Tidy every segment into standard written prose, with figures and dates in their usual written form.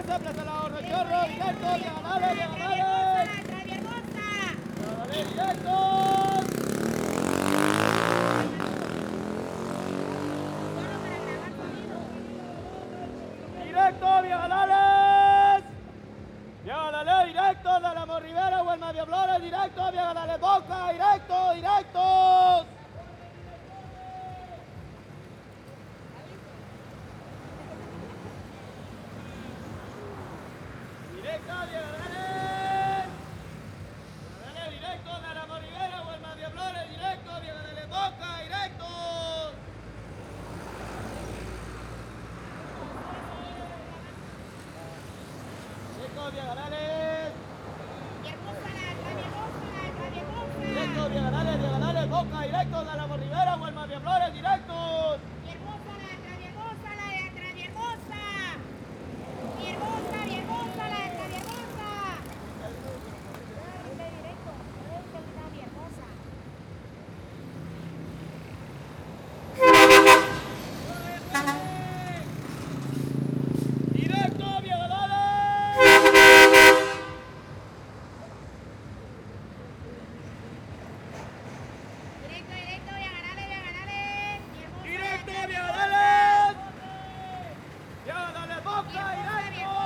Plaza, Plaza La Horra, Chorro, directo, diagonales, diagonales. Diagonales, directos. Directo, diagonales. Diagonales, directos, de la Morribera, Huelma de Flores, directo, diagonales, Boca, directo, directos. Directo, diagonales. Diagonales, directos, de la Morribera, Huelma de Flores, directo, diagonales, Boca, directos. Directo, diagonales. Directo, diagonales, diagonales, Boca, directos, de la Morribera, Huelma de Flores, directos. Directo, diagonales. Directo, diagonales. Diagonales, Boca, directo.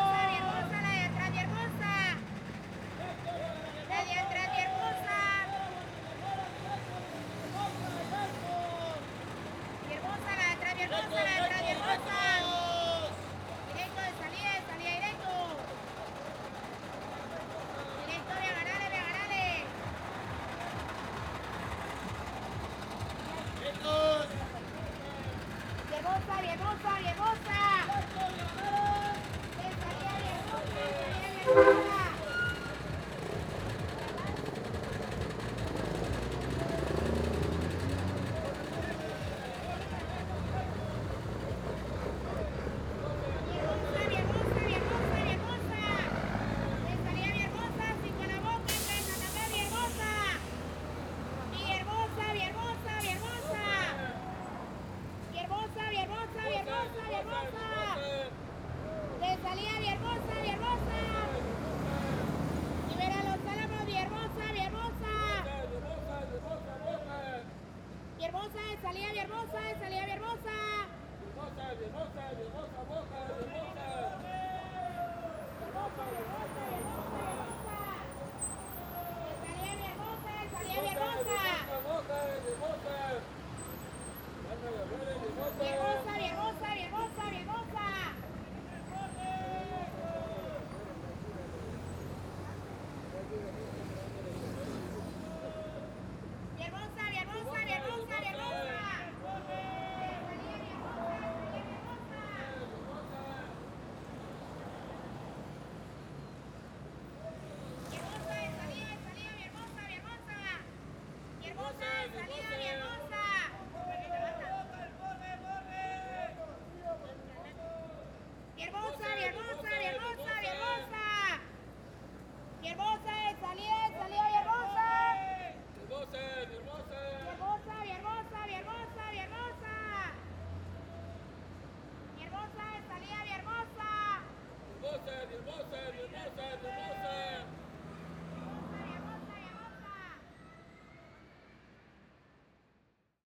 Salida Hermosa, Boca.